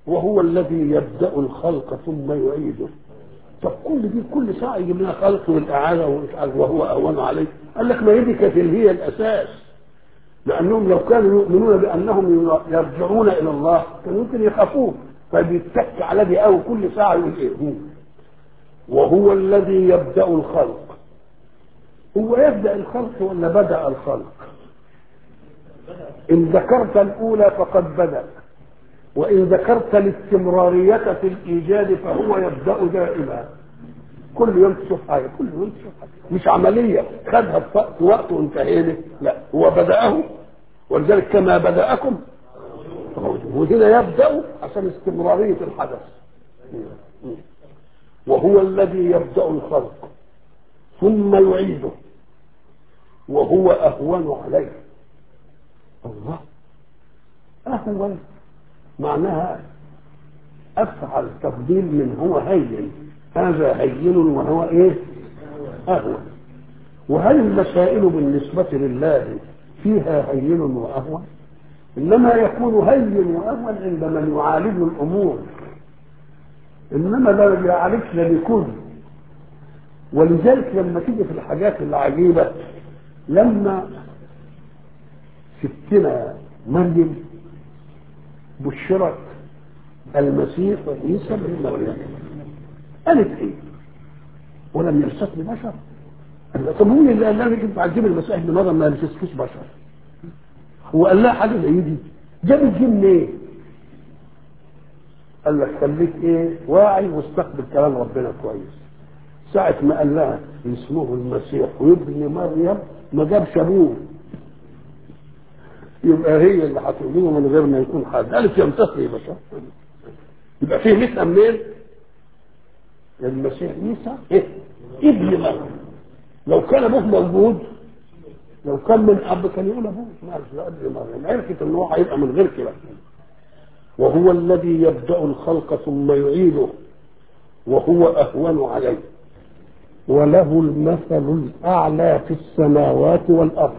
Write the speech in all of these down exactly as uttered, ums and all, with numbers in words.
وهو الذي يبدأ الخلق ثم يعيده. طب كل دي كل ساعة يجيب لنا خلق والإعادة وهو أهون عليه. قال لك ما يدي كانت هي الأساس، لأنهم لو كانوا يؤمنون بأنهم يرجعون إلى الله كانوا يمكن يخافوه، فبيتك على دي أو كل ساعة يقول إيه. وهو الذي يبدأ الخلق. هو يبدأ الخلق ولا بدأ الخلق؟ إن ذكرت الأولى فقد بدأ، وإن ذكرت الاستمرارية في الإيجاد فهو يبدأ دائما. كل يوم تشوف حاجة، كل يوم تشوف حاجة، مش عملية خدها في وقت وانتهينا، لا هو بدأه، ولذلك كما بدأكم وهنا يبدأ عشان استمرارية الحدث. وهو الذي يبدأ الخلق ثم يعيده وهو أهون عليه. الله، أهون معناها أفعل تفضيل من هو هين، هذا هين وهو إيه؟ أهون. وهل المسائل بالنسبة لله فيها هين وأهون؟ إنما يكون هين وأهون عند من يعالج الأمور، إنما لا يعالجش لكل. ولذلك لما تيجي في الحاجات العجيبة، لما ستنا مريم بشرت المسيح عيسى بن مريم قالت ايه؟ ولم يمسسني بشر. طب مين اللي قال لها انت عجيب المسيح ابن مريم ما يمسسكيش بشر؟ هو قال لها حاجه زي دي؟ جابت دي منين؟ قال لك خليك ايه؟ واعي واستقبل كلام ربنا كويس. ساعه ما قال لها اسمه المسيح وابن مريم ما جابش ابوه، يبقى هي اللي هتؤمنه من غير ما يكون حد. قالت يمسسني بشر، يبقى فيه مثل منين؟ المسيح عيسى ايه؟ ابن مريم. لو كان ابوه موجود، لو كان من اب كان يقول ابوه، ما عرفش لا ابن مريم، عرفت ان هو هيبقى من غير كده. وهو الذي يبدأ الخلق ثم يعيده وهو أهون عليه وله المثل الأعلى في السماوات والأرض.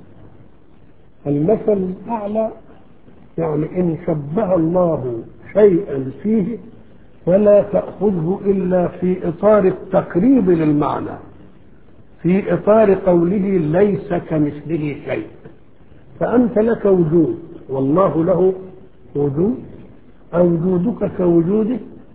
المثل الأعلى يعني إن شبه الله شيئا فيه فلا تأخذه إلا في إطار التقريب للمعنى، في إطار قوله ليس كمثله شيء. فأنت لك وجود والله له وجود، أو وجودك كوجوده،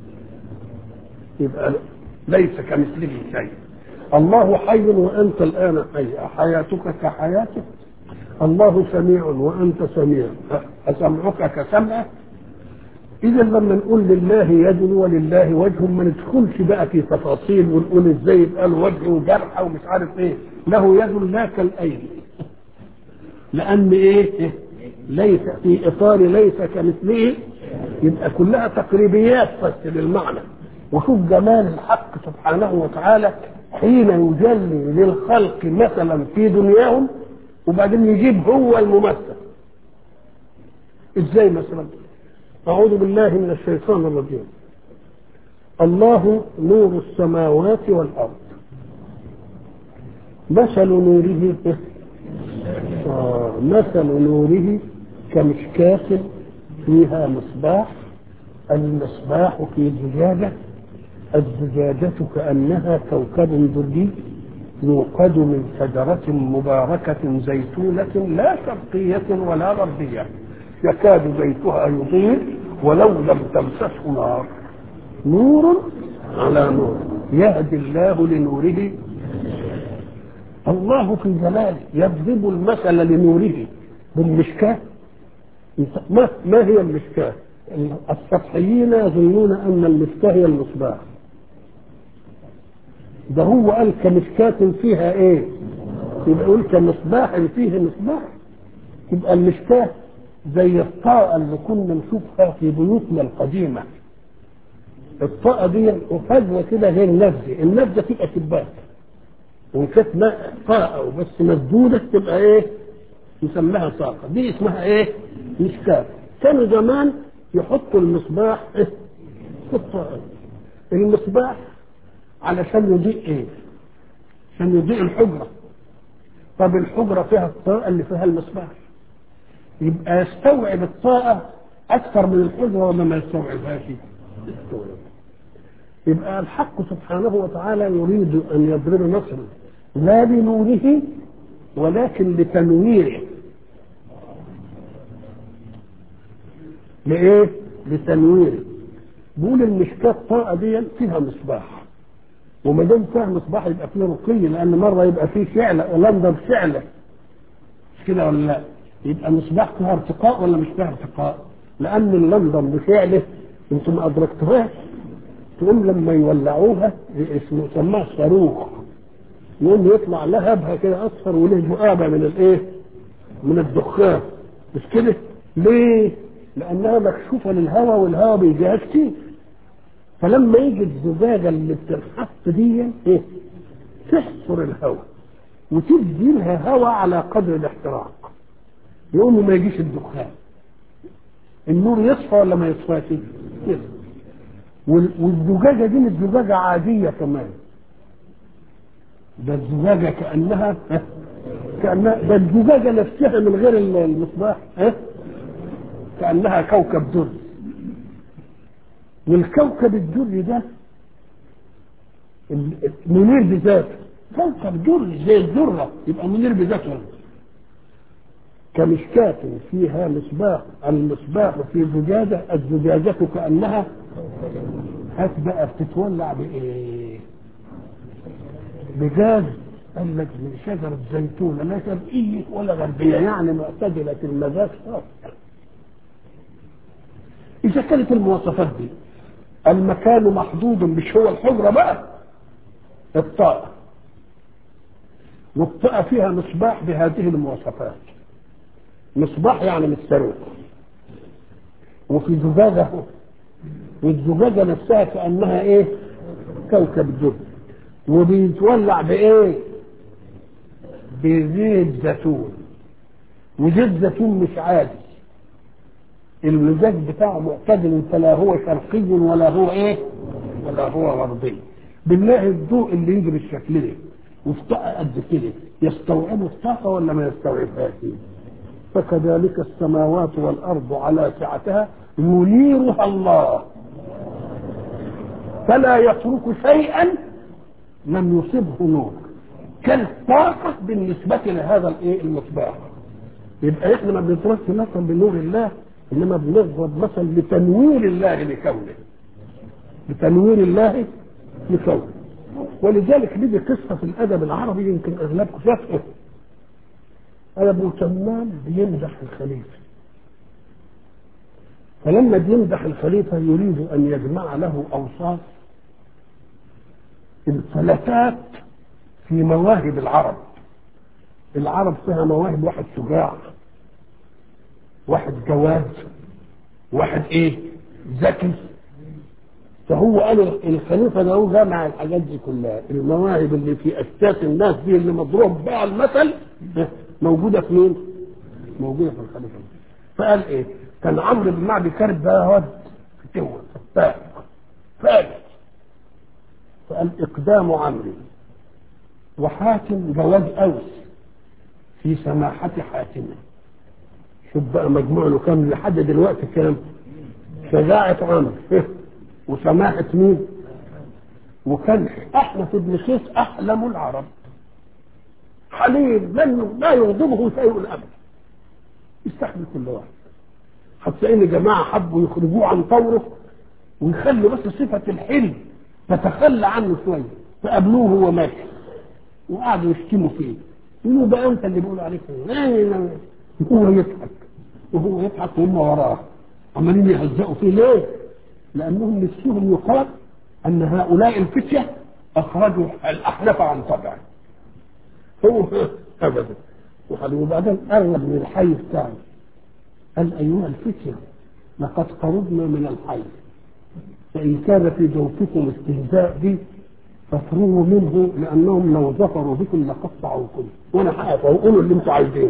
يبقى ليس كمثله شيء. الله حي وأنت الآن حي، حياتك كحياته. الله سميع وأنت سميع، أسمعك كسمعه. إذا لما نقول لله يد ولله وجه ما ندخلش بقى في تفاصيل ونقول ازاي يبقى له وجه وجرح ومش عارف ايه. له يد لا كالأيدي، لأن ايه؟ ليس في إطار ليس كمثله، يبقى كلها تقريبيات بس للمعنى. وشوف جمال الحق سبحانه وتعالى حين يجلي للخلق مثلا في دنياهم وبعدين يجيب هو الممثل. ازاي مثلا؟ أعوذ بالله من الشيطان الرجيم. الله نور السماوات والأرض مثل نوره آه مثل نوره كمشكاة فيها مصباح، المصباح في زجاجة، الزجاجة كأنها كوكب دري يوقد من شجرة مباركة زيتونة لا شرقية ولا غربية يكاد زيتها يضيء ولو لم تمسسه نار، نور على نور يهدي الله لنوره. الله في جلاله يضرب المثل لنوره بالمشكاة. ما, ما هي المشكاة؟ السطحيين يظنون أن المشكاة هي المصباح، ده هو قال كمشكاة فيها ايه؟ يبقى يقول كمصباح فيه مصباح. يبقى المشكاة زي الطاقة اللي كنا نشوفها في بيوتنا القديمة. الطاقة دي وفجوة كده غير نفذة، النفذة تبقى شباك، وإن كانت طاقة وبس مسدودة تبقى ايه؟ يسميها طاقة. دي اسمها ايه؟ مشكاة. كانوا زمان يحطوا المصباح ايه؟ في الطاقة. المصباح علشان يضيء ايه؟ عشان يضيء الحجرة. طب الحجرة فيها الطاقة اللي فيها المصباح، يبقى يستوعب الطاقة اكثر من الحجره ولا ما يستوعبهاش؟ يبقى الحق سبحانه وتعالى يريد ان يضرب مثلا لا لنوره ولكن لتنويره. لايه؟ لتنويره. بيقول المشكاه الطاقه دي فيها مصباح، وما دام فيها مصباح يبقى فيه رقي، لان مره يبقى فيه شعله لمبه بشعله، مش كده ولا لا؟ يبقى مصباح فيها ارتقاء ولا مش فيها ارتقاء؟ لان اللمبه بشعله انتم ما ادركتوهاش، تقوم لما يولعوها اسمه سماها صاروخ، يقوم يطلع لهبها كده اصفر وله ذؤابه من الايه؟ من الدخان، مش كده؟ ليه؟ لانها مكشوفه للهواء والهواء بيجيها كتير، فلما يجي الزجاجه اللي بتنحط دي ايه؟ تحصر الهواء وتدي لها هواء على قدر الاحتراق، يقوم ما يجيش الدخان. النور يصفى ولا ما يصفاش؟ يصفى. والزجاجه دي مش زجاجه عاديه كمان، ده الزجاجه كانها كانها ده الزجاجه نفسها من غير المصباح ها كانها كوكب دري. والكوكب الدري ده منير بذاته، كوكب دري زي الذره يبقى منير بذاته. كمشكاة فيها مصباح، المصباح في زجاجة، الزجاجة كأنها هات بقى بتتولع بإيه؟ بجاز. قال لك من شجرة زيتون لا شرقية ولا غربية، يعني معتدلة المزاج خالص. إذا كانت المواصفات دي المكان محدود، مش هو الحجرة بقى، الطاقة، والطاقة فيها مصباح بهذه المواصفات، مصباح يعني من الصاروخ، وفي زجاجة، والزجاجة نفسها كأنها ايه؟ كوكب دري، وبيتولع بايه؟ بزيت زيتون. وزيت زيتون مش عادي، المزاج بتاعه معتدل، فلا هو شرقي ولا هو ايه؟ ولا هو غربي. بالله الضوء اللي يجي بالشكل ده وفي طاقة قد كده يستوعبه الطاقة ولا ما يستوعبهاش؟ فكذلك السماوات والأرض على سعتها ينيرها الله، فلا يترك شيئا لم يصبه نور، كالطاقة بالنسبة لهذا الايه؟ المصباح. يبقى احنا ما بنضربش مثلا بنور الله، انما بنضرب مثلا لتنوير الله لكونه، لتنوير الله لكونه. ولذلك بيجي قصة في الأدب العربي يمكن أغلبكم شافه، أبو تمام بيمدح الخليفة، فلما بيمدح الخليفة يريد أن يجمع له أوصاف الفلتات في مواهب العرب. العرب فيها مواهب، واحد شجاع، واحد جواد، واحد ايه؟ ذكي. فهو قال الخليفة ده هو جمع الحاجات دي كلها، المواهب اللي في أساس الناس دي اللي مضروب بها المثل موجودة في مين؟ موجودة في الخليفة. فقال ايه؟ كان عمرو بن معدي كارب ده واد فتوة فتاك فاجر، فقال إقدام عمرو وحاتم جواز أوس في سماحة حاتمه. شوف بقى مجموع له كام لحد دلوقتي؟ كام؟ شجاعة عمرو وسماحة مين؟ وكان أحنف بن قيس أحلم العرب، حليم من لا يغضبه شيء أبدا، يستحمل كل واحد. حتى إن جماعة حبوا يخرجوه عن طوره ويخلوا بس صفة الحلم تتخلى عنه شوية، فقابلوه وهو ماشي وقعدوا يشتموا فيه، يقولوا بقى أنت اللي بيقولوا عليك إيه؟ وهو يضحك وهو يضحك وهم وراه عمالين يهزقوا فيه. ليه؟ لأنهم نفسهم يقال أن هؤلاء الفتية أخرجوا الأحنف عن طبعه، هو أبدا. وبعدين قرب من الحي بتاعه قال أيها الفتية لقد قربنا من الحي، فإن كان في جوفكم استهزاء بي فافرغوا منه، لأنهم لو ظفروا بكم لقطعوكم، وأنا حقق وقولوا اللي أنتم عايزينه.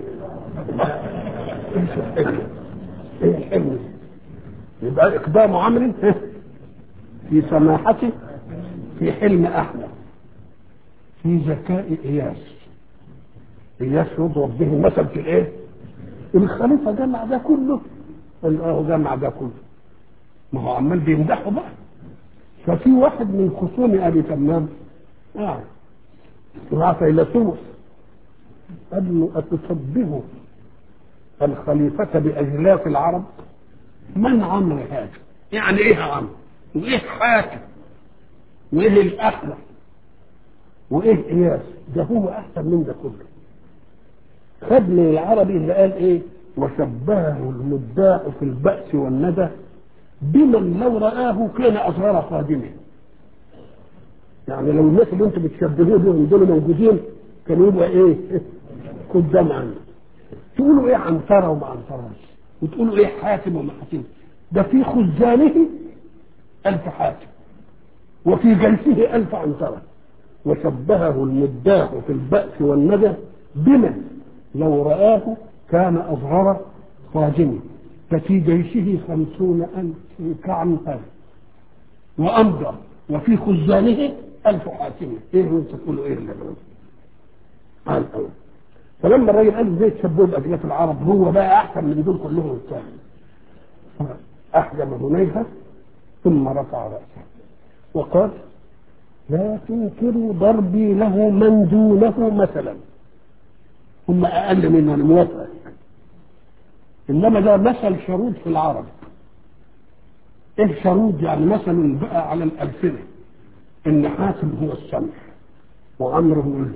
إيه الحلم؟ يبقى إقدام عمرو في سماحته، في حلم أحمد، في ذكاء إياس. إياس يضرب به المثل في الإيه؟ الخليفة جمع ده كله قال له اه جمع ده كله، ما هو عمال بيمدحه بقى. ففي واحد من خصوم ابي تمام قاعد مع فيلسوف قال له اتشبه الخليفة بأجلاف العرب؟ من عمرو هذا؟ يعني ايه عمرو؟ وايه حاتم؟ وايه الأحلى؟ وايه اياس؟ ده هو احسن من ده كله. خد من العربي اللي قال ايه؟ وشبهه المداح في البأس والندى بمن لو رآه كان أصغر خادمه. يعني لو الناس اللي انتم بتشبهوه بهم دول موجودين كانوا يبقى ايه؟ قدام عنه. تقولوا ايه عنترة وما عنترهاش، وتقولوا ايه حاتم وما حاتم. ده في خزانه ألف حاتم وفي جلسه ألف عنترة. وشبهه المداح في البأس والندى بمن لو رآه كان أصغر خادمه ففي جيشه خمسون ألف كعنتر وأمضى وفي خزانه ألف حاتم. إيه هو تقولوا إيه اللي قال أول؟ فلما الراجل قال ازاي تشبهوا بأجلاف العرب هو بقى أحسن من دول كلهم الثاني، أحجم هنيهة ثم رفع رأسه وقال لا تنكروا ضربي له من دونه مثلا. هم أقل منه أنا موافق، إنما ده مثل شرود في العرب. إيه شرود؟ يعني مثل بقى على الألسنة، إن حاتم هو السمح وعمرو هو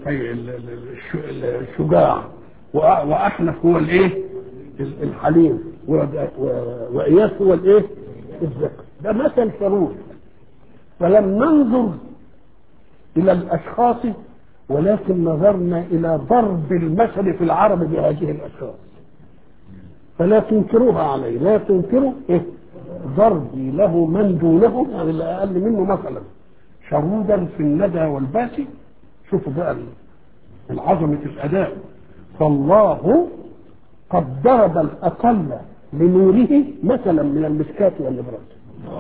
الشجاع وأحنف هو الإيه؟ الحليم وإياس هو الإيه؟ الذكر. ده مثل شرود. فلم ننظر إلى الأشخاص ولكن نظرنا إلى ضرب المثل في العرب بهذه الأشخاص. فلا تنكروها عليه، لا تنكروا إيه؟ ضربي له من دونه، يعني اللي أقل منه مثلا شرودا في الندى والباسي. شوفوا بقى العظمة الأداء. فالله قد ضرب الأقل لنوره مثلا من المسكات والنبرات.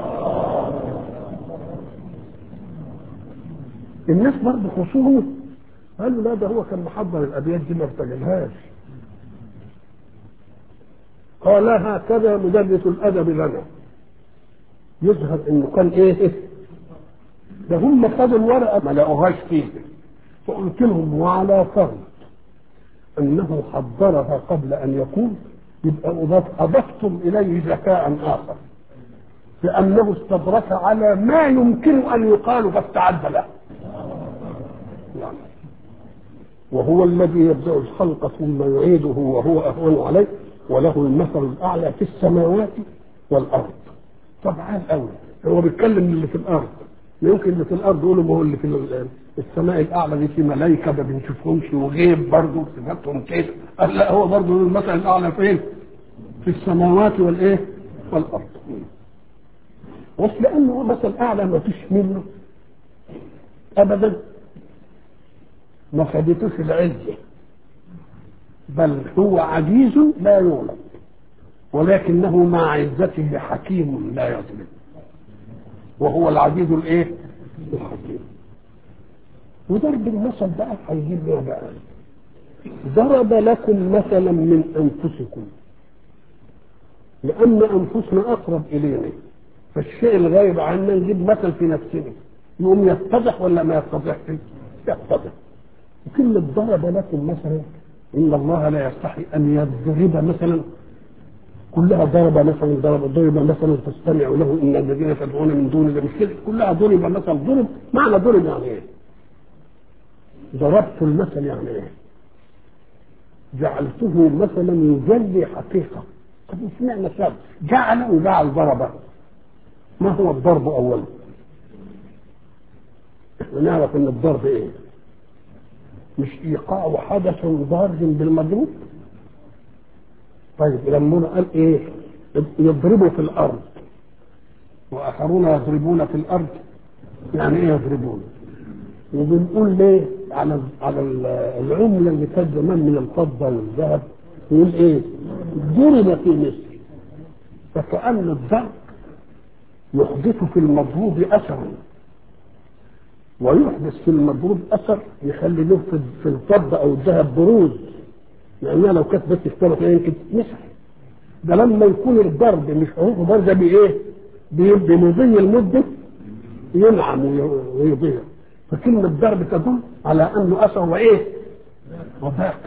الناس برضه خصوصا قالوا لا ده هو كان محضر الأبيات دي ما ارتجلهاش. قال هكذا مدرس الأدب لنا. يظهر انه كان ايه؟ ده هم خدوا الورقة ما لقوهاش فيه. فقلت لهم وعلى فرض انه حضرها قبل ان يقول يبقى اضفتم اليه ذكاء اخر لانه استدرك على ما يمكن ان يقال فاستعد له. يعني وهو الذي يبدأ الخلق ثم يعيده وهو اهون عليه وله المثل الاعلى في السماوات والارض. طبعا قوي هو بيتكلم اللي في الارض، يمكن اللي في الارض يقولوا ما هو اللي في السماء الاعلى دي في ملائكه ما بنشوفهمش وغيب برضه صفاتهم كده. قال لا هو برضه المثل الاعلى فين؟ في السماوات والايه؟ والارض. بس لانه هو مثل اعلى ما فيش منه ابدا ما خدتوش العزه، بل هو عزيز لا يولد ولكنه مع عزته حكيم لا يظلم، وهو العزيز الايه؟ الحكيم. وضرب المثل بقى هيجيب ايه بقى؟ ضرب لكم مثلا من انفسكم لان انفسنا اقرب الينا، فالشيء الغايب عنا نجيب مثل في نفسنا يقوم يتضح ولا ما يتضحش؟ يتضح. وكلمه ضرب لكم مثلا ان الله لا يستحي ان يضرب مثلا كلها ضرب مثلا ضرب ضرب مثلا تستمع له ان الذين تدعون من دون الله مش كده كلها ضرب مثلا ضرب. معنى ضرب يعني ايه؟ ضربت المثل يعني ايه؟ جعلته مثلا يجلي حقيقه. طب سمعنا شاب جعل وجعل ضربه. ما هو الضرب اولا؟ احنا نعرف ان الضرب ايه؟ مش ايقاع حدث ضار بالمضروب. طيب لما قال ايه؟ يضربوا في الارض واخرون يضربون في الارض، يعني ايه يضربون؟ وبنقول ليه على على العمله اللي كانت زمان من الفضه والذهب يقول ايه؟ ضرب في مصر. فكأن الضرب يحدث في المضروب اثرا ويحدث في المضروب اثر يخلي له في الفضه او الذهب بروز، لانها لو كانت بس اشترت يمكن تمسح. ده لما يكون الضرب مش حروف بارزه بايه؟ بمضي المده ينعم ويضيع. فكلمه ضرب تدل على انه اثر وايه؟ وباق.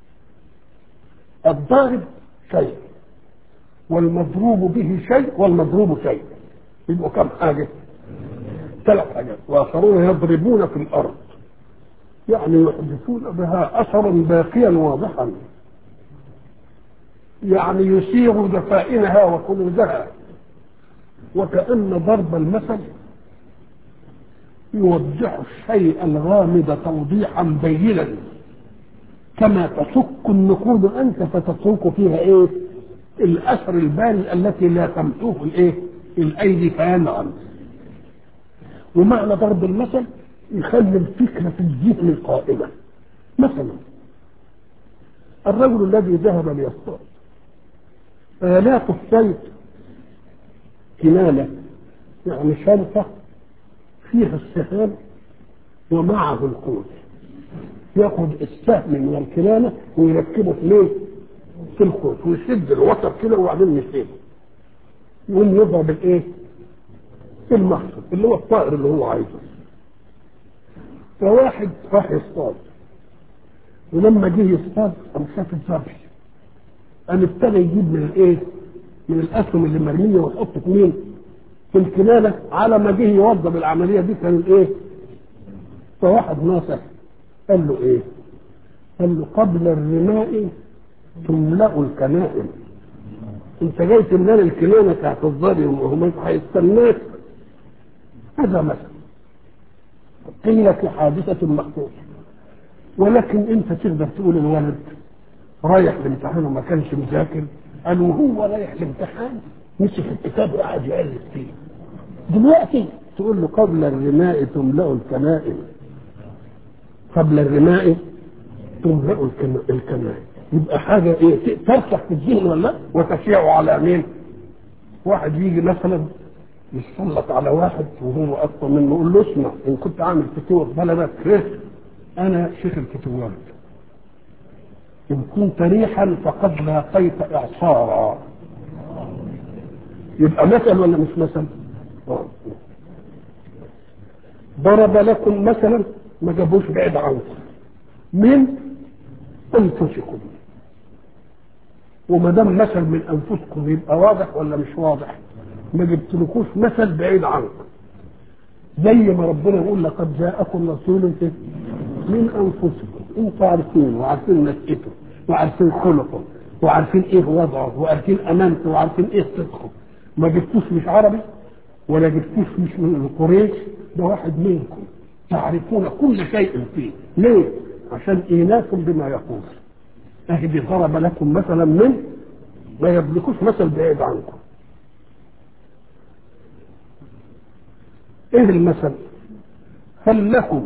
الضارب شيء والمضروب به شيء والمضروب شيء، يبقوا كم حاجه؟ ثلاث حاجات. واخرون يضربون في الارض يعني يحدثون بها اثرا باقيا واضحا، يعني يسيغ دفائنها وكنوزها. وكأن ضرب المثل يوضح الشيء الغامض توضيحا بينا، كما تشك النقود انت فتترك فيها ايه؟ الاثر البارز التي لا تمحوه الايه؟ الايدي فينعم. ومعنى ضرب المثل يخلي الفكره في الذهن قائمه. مثلا الرجل الذي ذهب ليصطاد، آلات الصيد كنانة يعني شنطة فيها السهام ومعه القوس، ياخذ السهم من الكنانة ويركبه في ليه؟ في القوس، ويشد الوتر كده وبعدين يسيبه يقوم يضرب الايه؟ المحصول اللي هو الطائر اللي هو عايزه. فواحد راح يصطاد، ولما جه يصطاد قام شاف الذبح، قام ابتدى يجيب من الايه؟ من الاسهم اللي مرميه ويحط في مين؟ في الكنانه. على ما جه يوضب العمليه دي كان الايه؟ فواحد ناصح قال له ايه؟ قال له قبل الرماء تملأ الكنائن. انت جاي تملأ الكنانه تحت الظالم وهم هيستناك. هذا مثل قيل في حادثه مخصوصه، ولكن انت تقدر تقول الولد رايح الامتحان وما كانش مذاكر، قال وهو رايح الامتحان مسك الكتاب وقعد يقلب فيه. دلوقتي تقول له قبل الرماء تملأ الكنائن، قبل الرماء تملأ الكنائن، يبقى حاجه ايه؟ ترسخ في الذهن ولا وتشيع على مين؟ واحد يجي مثلا يسلط على واحد وهو اكبر منه يقول له اسمع، ان كنت عامل فتور بلدك ايه؟ انا شيخ الفتوات، إن كنت ريحا فقد لاقيت إعصارا. يبقى مثل ولا مش مثل؟ ضرب لكم مثلا ما جابوش بعيد عنكم من أنفسكم، وما دام مثل من أنفسكم يبقى واضح ولا مش واضح؟ ما جبتلكوش مثل بعيد عنكم، زي ما ربنا يقول لقد جاءكم رسول من أنفسكم، انتوا عارفين وعارفين نسيته وعارفين خلقه وعارفين ايه وضعه وعارفين امانته وعارفين ايه صدقه. ما جبتوش مش عربي ولا جبتوش مش من قريش، ده واحد منكم تعرفون كل شيء فيه. ليه؟ عشان ايناكم بما يقول. اهدي ضرب لكم مثلا من ما يبلكوش مثل بعيد عنكم. ايه المثل؟ هل لكم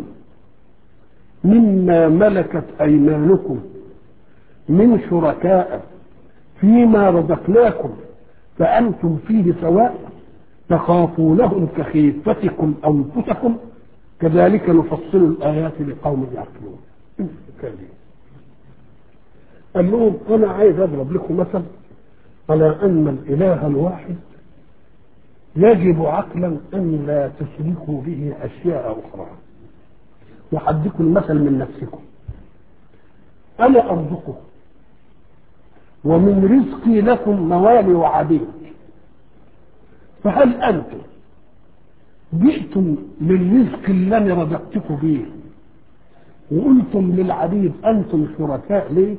مما ملكت ايمانكم من شركاء فيما رزقناكم فأنتم فيه سواء تخافونهم كخيفتكم أنفسكم كذلك نفصل الآيات لقوم يعقلون. قال لهم أنا عايز أضرب لكم مثل على أن الإله الواحد يجب عقلا أن لا تشركوا به أشياء أخرى. وحدكم المثل من نفسكم. أنا أرزقكم ومن رزقي لكم موالي وعبيد، فهل أنتم جئتم للرزق الذي رزقتكم به وقلتم للعبيد أنتم شركاء ليه؟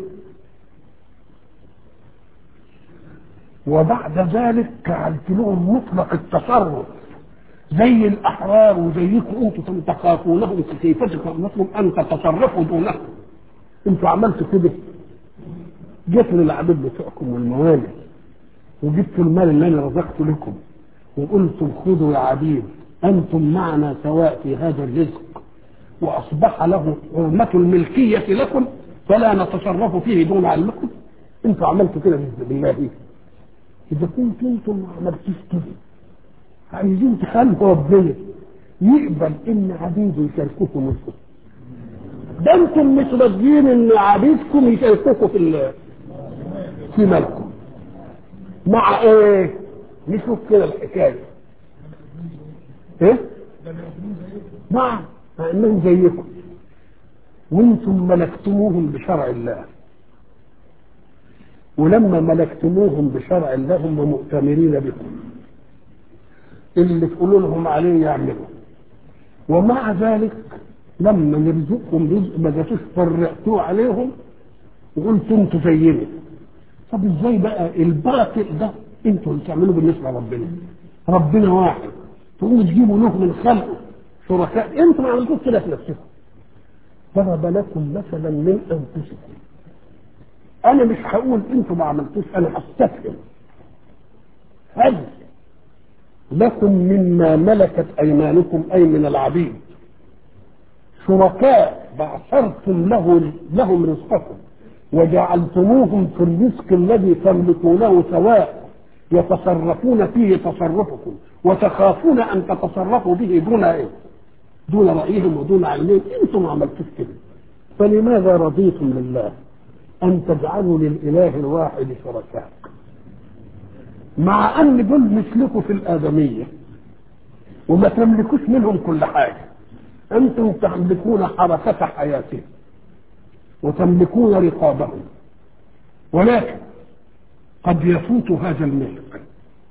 وبعد ذلك جعلت لهم مطلق التصرف زي الأحرار وزيكم أنتم تخافونهم كيفتكم أنكم أن تتصرفوا دونهم. أنتم عملتوا كده، جيتوا للعبيد بتوعكم والموالي وجبتوا المال اللي أنا رزقته لكم وقلتم خذوا يا عبيد أنتم معنا سواء في هذا الرزق، وأصبح له حرمة الملكية لكم فلا نتصرف فيه دون علمكم. أنتم عملتوا كده بالله. إذا كنتم أنتم ما عملتوش كده عايزين تخلوا ربنا يقبل إن عبيده يشاركوكم ملكه، ده أنتم مش راضيين إن عبيدكم يشاركوكم في في ملكه. مع ايه؟ نشوف كده الحكايه ايه؟ مع مع انهم زيكم وانتم ملكتموهم بشرع الله، ولما ملكتموهم بشرع الله هم مؤتمرين بكم، اللي تقولوا لهم عليه يعملوا. ومع ذلك لما نرزقهم رزق ما جاتوش فرقتوه عليهم وقلتوا انتوا زينا. طب ازاي بقى الباطل ده انتوا اللي تعملوه بالنسبه لربنا؟ ربنا واحد تقوموا تجيبوا له من خلقه شركاء، انتوا ما عملتوش كده في نفسكم. ضرب لكم مثلا من انفسكم. انا مش هقول انتوا ما عملتوش، انا هستفهم. هل لكم مما ملكت ايمانكم اي من العبيد شركاء بعثرتم له لهم رزقكم وجعلتموهم في الرزق الذي تملكونه سواء يتصرفون فيه تصرفكم وتخافون ان تتصرفوا به دون ايه؟ دون رايهم ودون علمهم. انتم ما عملتوش كده، فلماذا رضيتم لله ان تجعلوا للاله الواحد شركاء مع ان دول مثلكم في الادميه وما تملكوش منهم كل حاجه؟ انتم تملكون حركه حياتهم وتملكون رقابهم، ولكن قد يفوت هذا الملك.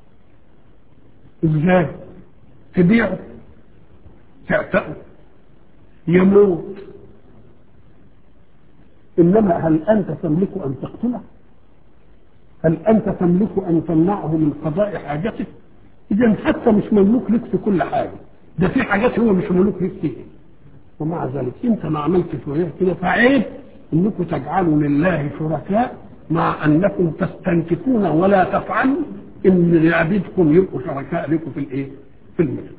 ازاي؟ تبيعه، تعتقه، يموت. انما هل انت تملك ان تقتله؟ هل انت تملك ان تمنعه من قضاء حاجته؟ اذا حتى مش مملوك لك في كل حاجه، ده في حاجات هو مش مملوك لك فيها. ومع ذلك انت ما عملتش شويه كده، فعيب انكم تجعلوا لله شركاء مع انكم تستنكفون ولا تفعلوا ان عبيدكم يبقوا شركاء لكم في الايه؟ في الملك.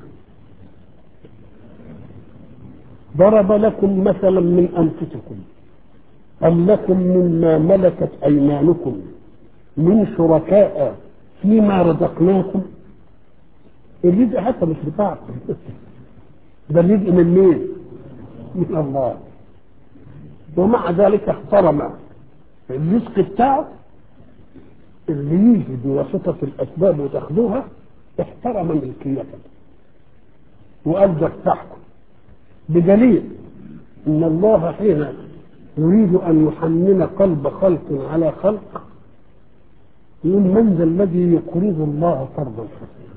ضرب لكم مثلا من انفسكم هل لكم مما ملكت ايمانكم من شركاء فيما رزقناكم. الرزق حتى مش بتاعكم، ده الرزق من مين؟ من الله. ومع ذلك احترم الرزق بتاعه اللي يجي بواسطة الأسباب وتاخدوها، احترم ملكيتكم وقال ده بتاعكم، بدليل ان الله حين يريد ان يحنن قلب خلق على خلق يقول من ذا الذي يقرض الله قرضا حسنا.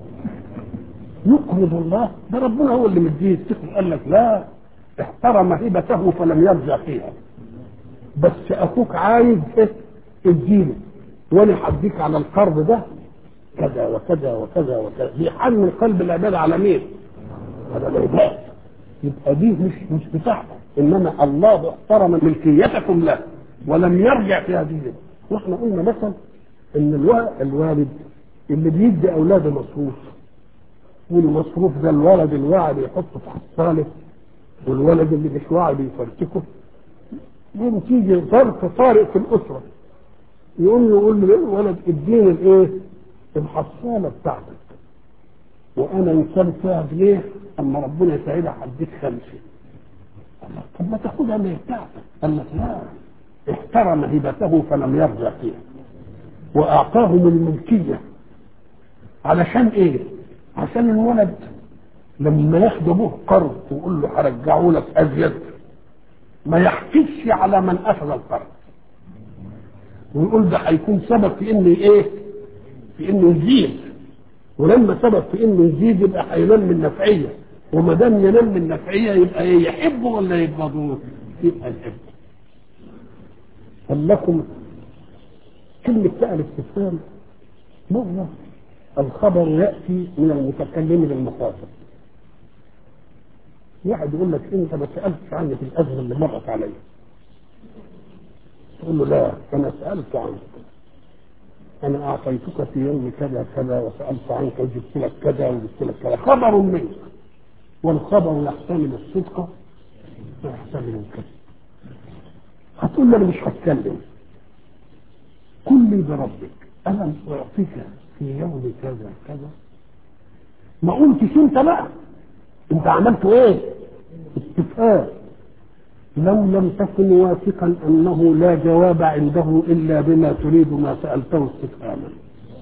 يقرض الله ده ربنا هو اللي مديه الثقل. قال لك لا، احترم هبته فلم يرجع فيها، بس اخوك عايز اديله وانا هديك على القرض ده كذا وكذا وكذا وكذا. بيحنن قلب العباد على مين؟ على العباد. يبقى دي مش مش بتاعته، انما الله احترم ملكيتكم له ولم يرجع في هذه. واحنا قلنا مثلا ان الوالد اللي بيدي اولاده مصروف، والمصروف ده الولد الواعي بيحطه في حصاله والولد اللي مش واعي بيفرتكه. يوم تيجي ظرف طارئ في الاسره يقوم يقول له الولد اديني الايه؟ الحصاله بتاعتك وانا انسان فيها جنيه، اما ربنا يسعدها هديك خمسه. طب ما تاخدها من بتاعتك. قال لك لا، احترم هبته فلم يرجع فيها واعطاهم الملكيه. علشان ايه؟ عشان الولد لما ياخد ابوه قرض ويقول له هرجعه لك ازيد ما يحكيش على من اخذ القرض ويقول ده هيكون سبب في انه ايه؟ في انه يزيد. ولما سبب في انه يزيد يبقى هينام من نفعيه، وما دام ينام من نفعيه يبقى ايه؟ يحبه ولا يبغضوه؟ يبقى يحبه. هل لكم كلمه سأل استفهام مره الخبر ياتي من المتكلم للمخاطب. واحد يقول لك انت ما سالتش عني في الازمه اللي مرت علي. تقول له لا انا سالت عنك، انا اعطيتك في يوم كذا كذا وسالت عنك وجبت لك كذا وجبت لك كذا. خبر منك، والخبر يحتمل الصدق ويحتمل الكذب. هتقول لي انا مش هتكلم، قل لي بربك الم اعطيك في يوم كذا كذا. ما قلتش انت بقى، انت عملت ايه؟ استفهام. لو لم تكن واثقا انه لا جواب عنده الا بما تريد ما سالته استفهاما.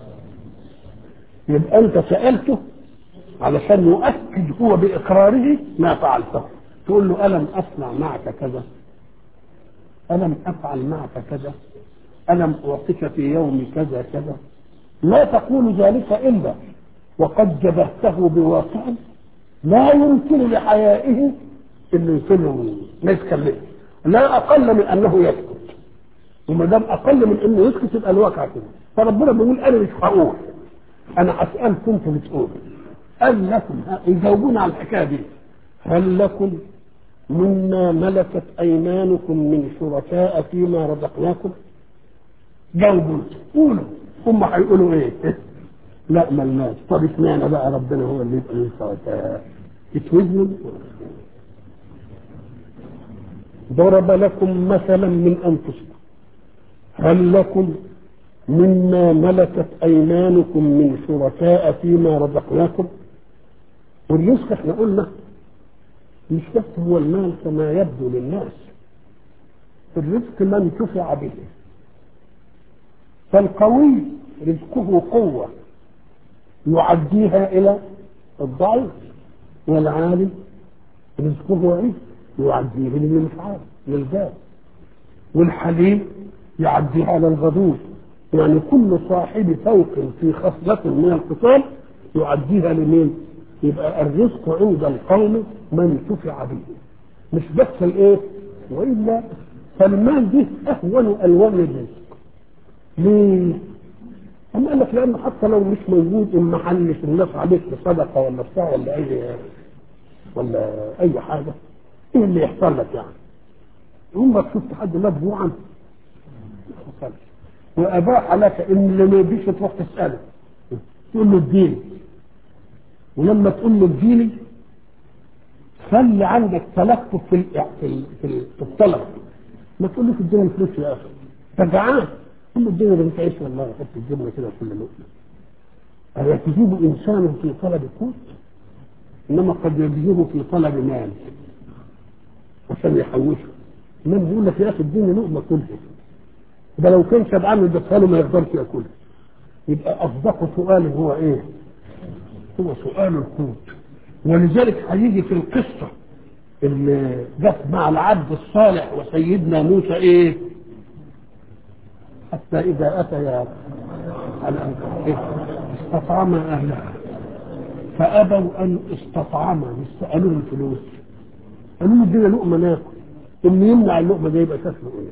يبقى انت سالته علشان يؤكد هو باقراره ما فعلته. تقول له الم اصنع معك كذا، الم افعل معك كذا، الم اعطيك في يوم كذا كذا. لا تقول ذلك الا وقد جبهته بواقع لا يمكن لحيائه انه يكون ما يتكلمش، لا اقل من انه يسكت. وما دام اقل من انه يسكت يبقى الواقع كده. فربنا بيقول انا مش هقول، انا هسالكم انتم بتقولوا. قال لكم يجاوبون على الحكايه دي، هل لكم مما ملكت ايمانكم من شركاء فيما رزقناكم؟ جاوبوا قولوا. هم هيقولوا ايه؟ لا ملناش. طب اشمعنى بقى ربنا هو اللي يبقى له شركاء؟ اتوزنوا. ضرب لكم مثلا من انفسكم هل لكم مما ملكت ايمانكم من شركاء فيما رزقناكم؟ والرزق احنا قلنا مش بس هو المال كما يبدو للناس، الرزق ما انتفع به. فالقوي رزقه قوة يعديها إلى الضعيف، والعالم رزقه عز يعديه للمفعال للجاه، والحليم يعديها على الغضوب. يعني كل صاحب فوق في خصلة من القتال يعديها لمين؟ يبقى الرزق عند القوم ما انتفع به، مش بس الايه؟ والا فالمال دي اهون الوان الرزق. ليه؟ أما قال لك لأنه حتى لو مش موجود إن ما حلش الناس عليك بصدقة ولا بتاع ولا أي ولا أي حاجة، إيه اللي يحصل لك يعني؟ عمرك شفت حد مات جوعا؟ ما حصلش. وأباح لك إن اللي ما يجيش تروح تسأله تقول له اديني، ولما تقول له اديني خلي عندك تلقف في في في الطلب، ما تقولوش اديني الفلوس يا أخي أنت جعان، كل الدنيا بنت عيش والله حط الجبنه كده كل لقمه. هل تجيب انسان في طلب القوت؟ انما قد يجيبه في طلب مال عشان يحوشه. انما بيقول لك يا اخي اديني لقمه كلها، ده لو كان شبعان ادخله ما يقدرش ياكلها. يبقى اصدق سؤال هو ايه؟ هو سؤال القوت. ولذلك هيجي في القصه اللي جت مع العبد الصالح وسيدنا موسى ايه؟ حتى إذا أتيا على استطعما أهلها فأبوا أن استطعما، مش سألوهم فلوس، قالوا له ادينا لقمة ناكل. ثم يمنع اللقمة ده يبقى شكله إيه؟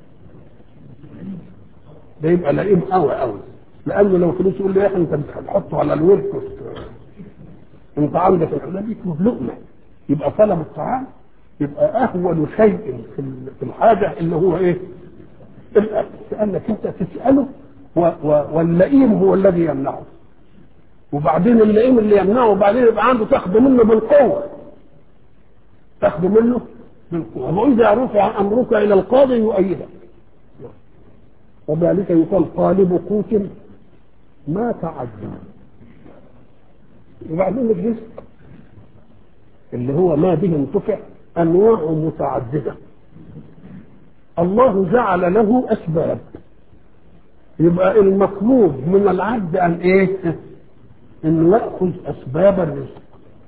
ده يبقى لئيم قوي قوي، لأنه لو فلوس يقول لي يا أخي أنت بتحطه على الورك أنت عندك الحلال يطلب لقمة. يبقى طلب الطعام يبقى أهون شيء في الحاجة اللي هو إيه؟ لأنك أنت تسأله و... و... واللئيم هو الذي يمنعه، وبعدين اللئيم اللي يمنعه وبعدين يبقى عنده تاخذ منه بالقوة، تاخذ منه بالقوة. وإذا رفع أمرك إلى القاضي يؤيدك، وذلك يقال قالب قوت ما تعدى. وبعدين الرزق اللي هو ما به انتفع أنواع متعددة. الله جعل له أسباب، يبقى المطلوب من العبد أن إيه؟ أن يأخذ أسباب الرزق،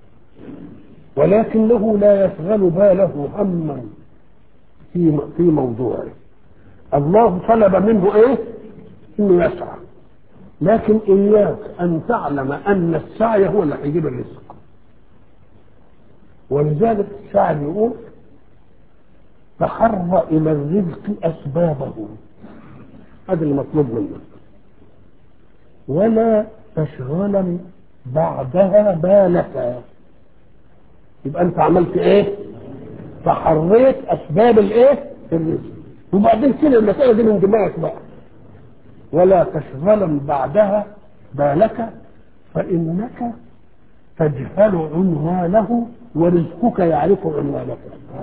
ولكنه لا يشغل باله هما في في موضوعه. الله طلب منه إيه؟ إنه يسعى، لكن إياك أن تعلم أن السعي هو اللي هيجيب الرزق. ولذلك الشاعر يقول تحر إلى الرزق أسبابه، هذا المطلوب منك، ولا تشغلا بعدها بالك. يبقى أنت عملت إيه؟ تحريت أسباب الإيه؟ الرزق، وبعدين كده المسألة دي من دماغك بقى، ولا تشغلا بعدها بالك فإنك تجهل عنوانه ورزقك يعرف عنوانك.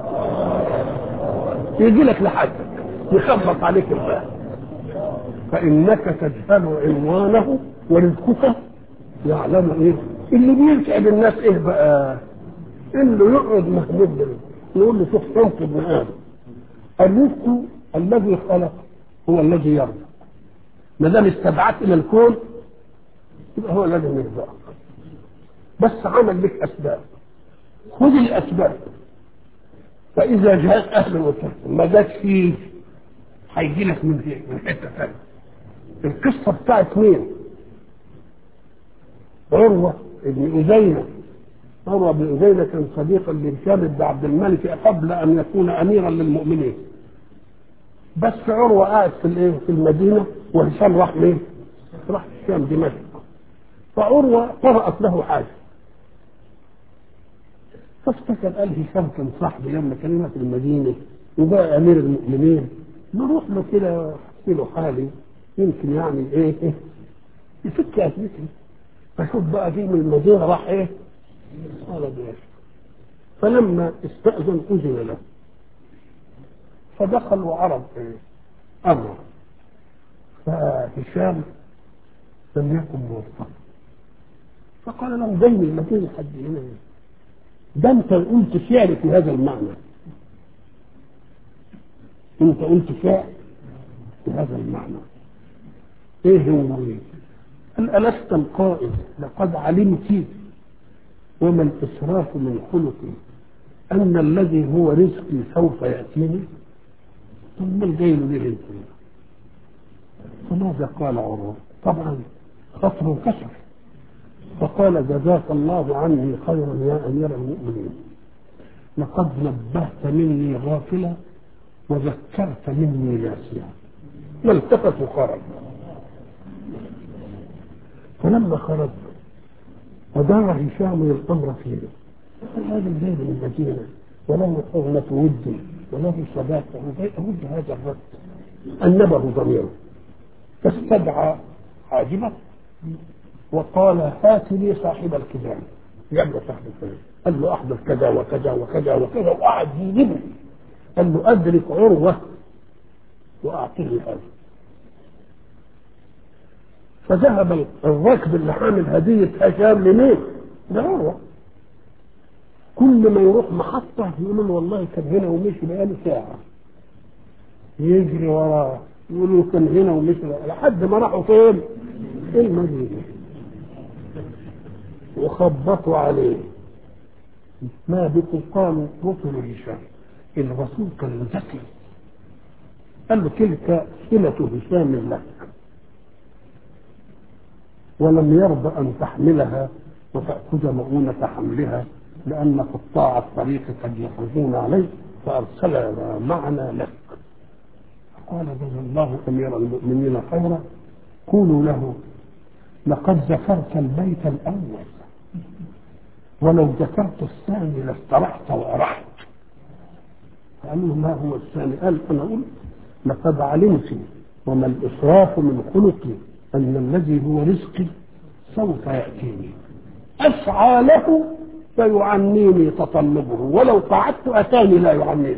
يجي لك لحدك يخبط عليك الباب، فإنك تجهل عنوانه ورزقك يعلم ايه. اللي بيركب الناس ايه بقى؟ اللي يقعد مهموم يقول له شوف صوت ابن ادم، الرزق الذي خلق هو الذي يرزق. ما دام استبعدت الى الكون يبقى هو لازم يرزقك، بس عمل لك اسباب، خذ الاسباب، فاذا جاءت اهل وسهلا، ما جاتش فيه هيجي لك من فين؟ من حته ثانيه. القصه بتاعت مين؟ عروه ابن أزينة. عروه بن أزينة كان صديقا لهشام بن عبد الملك قبل ان يكون اميرا للمؤمنين. بس عروه قاعد في الايه؟ في المدينه، وهشام راح مين؟ راح الشام دمشق. فعروه قرأت له حاجه، فافتكر قال هشام كان صاحبي لما كان هنا في المدينه وبقى امير المؤمنين، نروح له كده احكي له حالي يمكن يعني ايه ايه يفك ازمتي. فشوف بقى جه من المدينه راح ايه؟ قال بيش. فلما استأذن أذن له، فدخل وعرض ايه؟ امره. فهشام لم يكن موفقا، فقال له دين المدينه حد هنا، ده انت قلت شعر في هذا المعنى، انت قلت شعر في هذا المعنى. ايه هو؟ قال ألست القائل لقد علمت وما الإسراف من خلقي أن الذي هو رزقي سوف يأتيني؟ ثم الجيل به الكل. فماذا قال عروة؟ طبعا خطر كسر، فقال جزاك الله عني خيرا يا أمير المؤمنين، لقد نبهت مني غافلا وذكرت مني ناسيا. والتفت وخرج. فلما خرج ودار هشام الامر فيه، هذا الزيد من المدينه وله حرمه ود وله صداقه ود هذا الرد، انبه ضميره، فاستدعى حاجبه وقال هات لي صاحب الكتاب. جاب له صاحب الكتاب، قال له احدث كذا وكذا وكذا وكذا، وقعد يجيبه. قال له ادرك عروه واعطيه هذا. فذهب الراكب اللي حامل هديه هشام لمين؟ لعروه. كل ما يروح محطه يقول له والله كان هنا ومشي بقاله ساعه، يجري وراه يقول له كان هنا ومشي لحد ما راحوا فين؟ المدينه. وخبطوا عليه، ما بكم؟ قالوا رسل هشام. الرسول كان ذكي، قال له تلك صلة هشام لك، ولم يرضى أن تحملها وتأخذ مؤونة حملها، لأن قطاع الطريق قد يخرجون عليه، فأرسلنا معنا لك. قال جزا الله أمير المؤمنين خيرا، قولوا له لقد ذكرت البيت الأول، ولو ذكرت الثاني لاسترحت وأرحت. قالوا ما هو الثاني؟ قال أنا أقول لقد علمت وما الإسراف من خلقي أن الذي هو رزقي سوف يأتيني، أسعى له فيعنيني تطلبه، ولو قعدت أتاني لا يعنيني.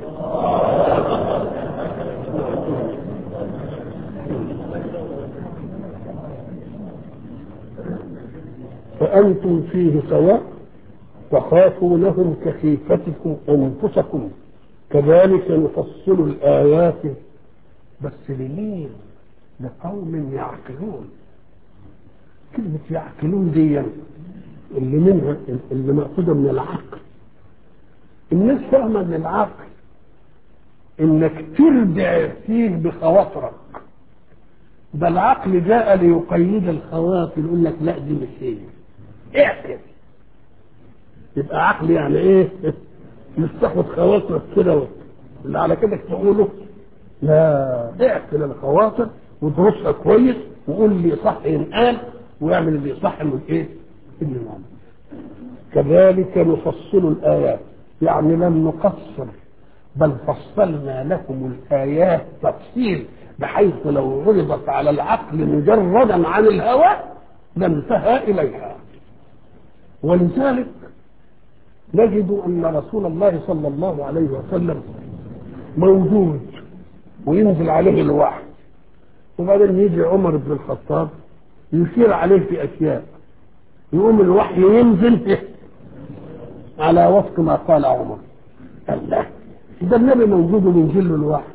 فأنتم فيه سواء، تخافونهم كخيفتكم أنفسكم، كذلك نفصل الآيات بس لمين؟ لقوم يعقلون. كلمة يعقلون دي اللي منها اللي مأخوذة من العقل. الناس فاهمة ان العقل انك ترجع فيه بخواطرك، ده العقل جاء ليقيد الخواطر، يقول لك لا دي مش هي، اعقل. يبقى عقل يعني ايه؟ مش تاخد خواطرك كده اللي على كده تقوله، لا، اعقل الخواطر ودرسها كويس وقول لي صح ينقال ويعمل اللي صح من ايه؟ اللي نعمل. كذلك نفصل الايات، يعني لم نقصر بل فصلنا لكم الايات تفصيل، بحيث لو عرضت على العقل مجردا عن الهوى لانتهى اليها. ولذلك نجد ان رسول الله صلى الله عليه وسلم موجود وينزل عليه الوحي، وبعدين يجي عمر بن الخطاب يشير عليه في اشياء، يقوم الوحي ينزل على وفق ما قال عمر. الله، ده النبي موجود وينزل له الوحي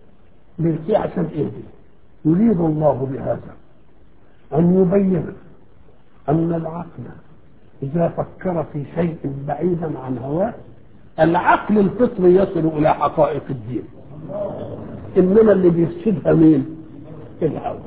ليه؟ عشان ايه دي؟ يريد الله بهذا ان يبين أن العقل إذا فكر في شيء بعيدا عن هواه العقل الفطري يصل إلى حقائق الدين، إنما اللي بيفسدها مين؟ الهوى.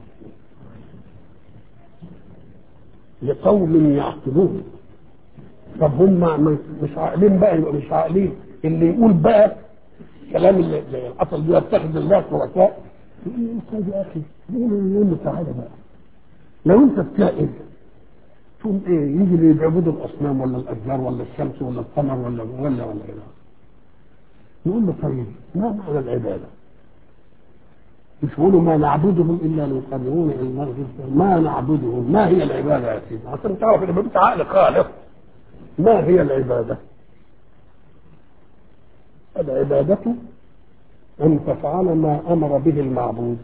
لقوم يعقلون. طب هم مش عاقلين بقى، يبقى مش عاقلين. اللي يقول بقى كلام اللي الأصل ده يتخذ الله شركاء، يقول يا أخي يقول له تعالى بقى، لو أنت بتلاقي تقول إيه؟ يجي اللي يعبدوا الأصنام ولا الأشجار ولا الشمس ولا القمر ولا ولا ولا إيه؟ يقول له طيب ما معنى العبادة؟ مش يقولوا ما نعبدهم إلا ليقربونا إلى الله زلفى. ما نعبدهم، ما هي العبادة يا سيدي؟ عشان تعرف إن بيبقى عقل خالق. ما هي العبادة؟ العبادة أن تفعل ما أمر به المعبود.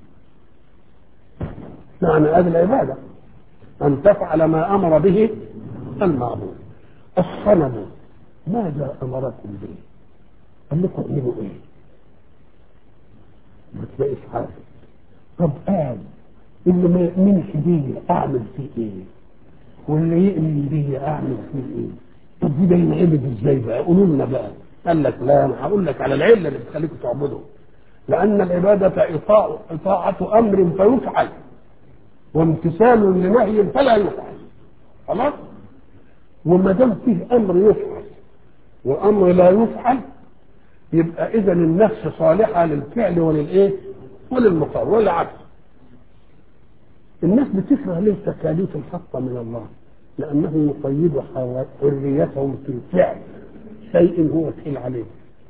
معنى هذه العبادة أن تفعل ما أمر به المعبود. الصنم ماذا أمركم به؟ قال لكم اعملوا إيه؟ ما تلاقيش حاجة. طب قال اللي ما يؤمنش بيه أعمل فيه إيه؟ واللي يؤمن بيه أعمل فيه إيه؟ طب دي بين عبد إزاي بقى؟ قولوا لنا بقى. قال لك لا، أنا هقول لك على العلة اللي بتخليكم تعبدوا. لأن العبادة إطاعة إطاعة أمر فيفعل، وامتثال لنهي فلا يفعل. خلاص؟ وما دام فيه أمر يفعل وأمر لا يفعل، يبقى إذا النفس صالحة للفعل وللإيه؟ وللمقام والعكس. الناس بتكره ليه تكاليف الحق من الله؟ لأنه يقيد حريتهم في الفعل شيء هو ثقيل عليه،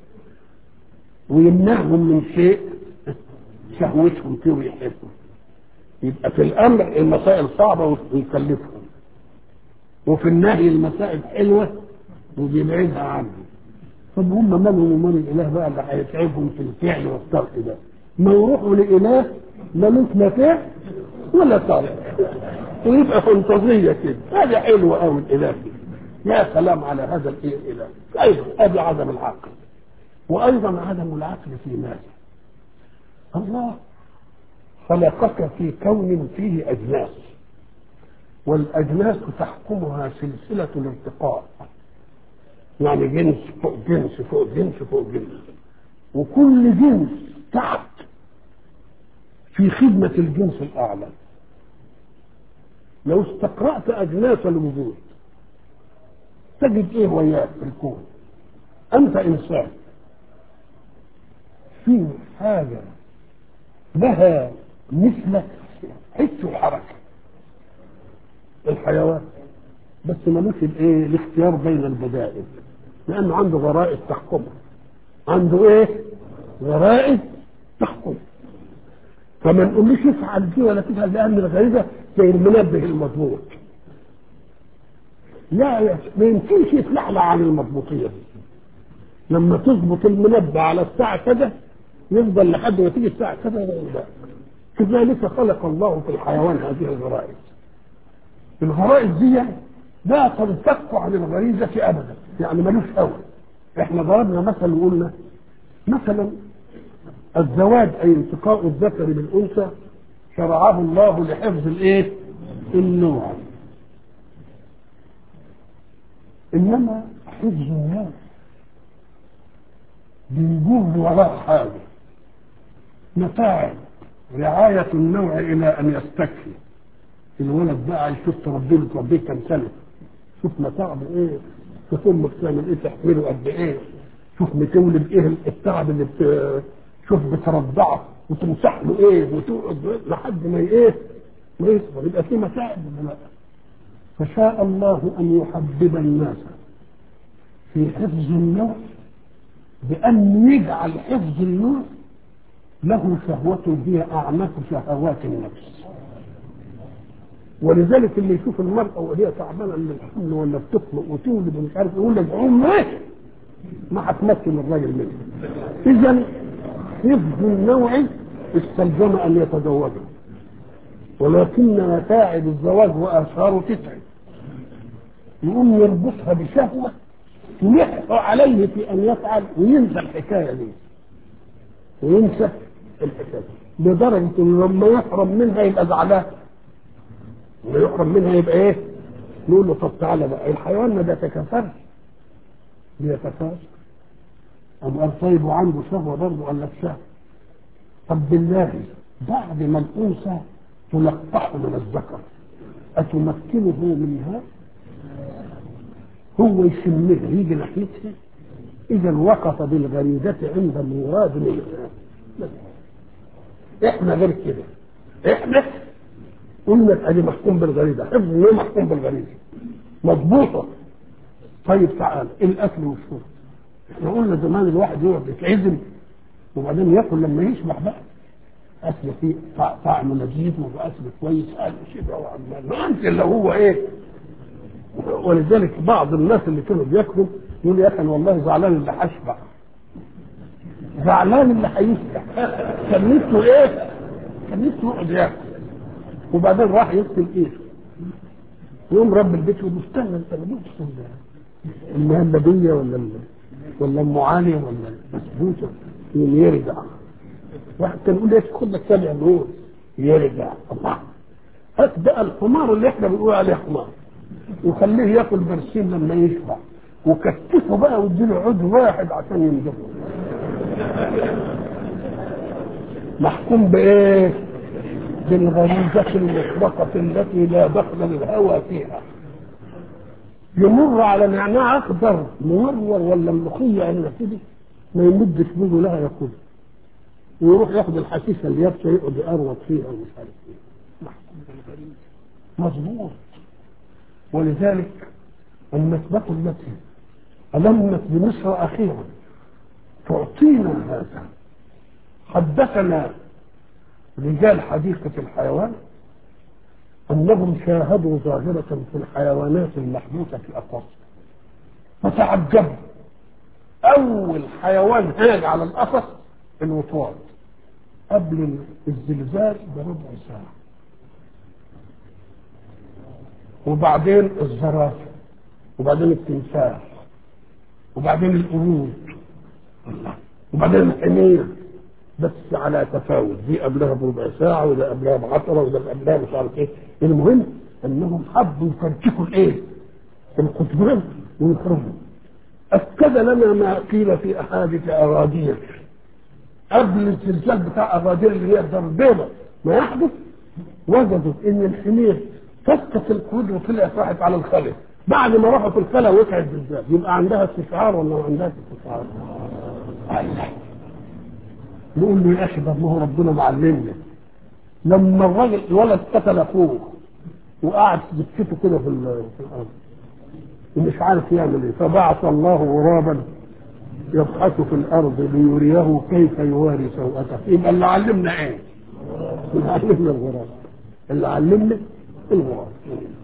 ويمنعهم من شيء شهوتهم فيه ويحبهم. يبقى في الأمر المسائل صعبة ويكلفهم، وفي النهي المسائل حلوة وبيبعدها عنهم. طب هم مالهم ومال الإله بقى اللي هيتعبهم في الفعل والترك ده؟ ما يروحوا لإله ملوش لا فعل ولا ترك، ويبقى فانتازية كده. هذا حلو قوي الإله دي. يا سلام على هذا الإله. أيضا هذا عدم العقل، وأيضا عدم العقل في ماذا؟ الله خلقك في كون فيه أجناس، والأجناس تحكمها سلسلة الارتقاء، يعني جنس فوق جنس فوق جنس فوق جنس، وكل جنس تحت في خدمة الجنس الأعلى. لو استقرأت أجناس الوجود تجد إيه وياك في الكون؟ أنت إنسان في حاجة لها مثلك حس وحركة. الحيوان بس ملوش الايه؟ الاختيار بين البدائل، لانه عنده غرائز تحكمه. عنده ايه؟ غرائز تحكمه. فما نقولوش افعل دي ولا تفعل، لان الغريزه زي المنبه المضبوط. لا، ما يمكنش يتلحلح عن المضبوطيه دي. لما تظبط المنبه على الساعه كذا يفضل لحد ما تيجي الساعه كذا يبقى. كذلك خلق الله في الحيوان هذه الغرائز. الغرائز دي لا تنفك عن الغريزة أبدا، يعني ملوش أول. احنا ضربنا مثل وقلنا مثلا الزواج أي التقاء الذكر بالأنثى شرعه الله لحفظ الايه؟ النوع. إنما حفظ النوع بيجوز وراء حاجة، متاعب رعاية النوع إلى أن يستكفي. الولد بقى يشوف تربيه تربيه كم سنه، شوف متاعب ايه، شوف امك تعمل ايه، تحمله قد ايه، شوف بتولد ايه التعب اللي بت... شوف بترضعه وتمسح له ايه وتقعد لحد ما ايه ما يصبر. يبقى في متاعب ولا لا؟ فشاء الله ان يحبب الناس في حفظ النوع بان يجعل حفظ النوع له شهوة هي اعنف شهوات النفس. ولذلك اللي يشوف المرأة وهي تعبانة من الحمل ولا بتطلق وتولد ومش عارف يقول لك عم ايه ما هتمكن الراجل منه. إذا حفظ النوع استلزم أن يتزوجه، ولكن متاعب الزواج وآثاره تتعب. يقوم يربطها بشهوة يلح عليه في أن يفعل وينسى الحكاية دي وينسى الحكاية دي، لدرجة إنه لما يحرم منها يبقى زعلان. ويحرم منها يبقى ايه؟ نقول له طب تعالى بقى الحيوان ما بيتكاثرش بيتكاثر. أم قال طيب وعنده شهوة برضه قال لك شهوة. طب بالله بعد ما الأنثى تلقح من الذكر أتمكنه منها؟ هو يشمها يجي ناحيتها؟ إذا وقف بالغريزة عند المراد منها. إحنا غير كده، إحنا قلنا أدي محكوم بالغريزة، حفظ ليه محكوم بالغريزة مضبوطة. طيب تعال الأكل والشرب، إحنا قلنا زمان الواحد يقعد يتعزم وبعدين ياكل لما يشبع بقى، أكل فيه طعم لذيذ وأكل كويس قال شبع وعمال ما أنت اللي هو إيه. ولذلك بعض الناس اللي كانوا بياكلوا يقول يا أخي والله زعلان اللي هشبع، زعلان اللي هيشبع، كان نفسه إيه؟ كان نفسه يقعد ياكل وبعدين راح يغسل إيده يوم رب البيت يقول استنى أنت ما جبتش المهلبية ولا ولا ام علي ولا مسبوطه يرجع. واحد كان يقول ايش خد لك سبع نور يرجع. الله هات بقى الحمار اللي احنا بنقول عليه حمار وخليه ياكل برسيم لما يشبع وكتفه بقى واديله عود واحد عشان ينجبه. محكوم بايه؟ بالغريزه المطلقه التي لا دخل للهوى فيها. يمر على نعناع اخضر مورور ولا ملوخيه ولا كده ما يمدش بيده لها ياكل ويروح ياخد الحشيشه اللي يبكي يقعد يقروط فيها ومش عارف ايه. محكوم بالغريزه مظبوط. ولذلك النسبة التي ألمت بمصر أخيرا تعطينا هذا. حدثنا رجال حديقة الحيوان أنهم شاهدوا ظاهرة في الحيوانات المحبوسة في القفص فتعجبوا. أول حيوان هاج على القفص الوطواط قبل الزلزال بربع ساعة، وبعدين الزرافة، وبعدين التمساح، وبعدين القرود، وبعدين الحمير، بس على تفاوت، دي قبلها بربع ساعة وده قبلها بعشرة وده قبلها مش عارف ايه. المهم انهم حبوا يفرتكوا الايه؟ القطبان ويخرجوا. اكد لنا ما قيل في احاديث اراضير قبل الزلزال بتاع اراضير اللي هي الضربيضة ما يحدث، وجدوا ان الحمير فكت القرود وطلعت راحت على الخلف. بعد ما راحوا في الخلا وقعت الزلزال. يبقى عندها استشعار ولا ما عندهاش استشعار؟ الله. نقول له يا اخي ده الله ربنا معلمنا. لما الراجل الولد قتل اخوه وقعد دكته كده في الارض ومش عارف يعمل ايه، فبعث الله غرابا يبحث في الارض ليريه كيف يواري سوءته. يبقى اللي علمنا ايه؟ اللي علمنا الغراب، اللي علمنا الغراب.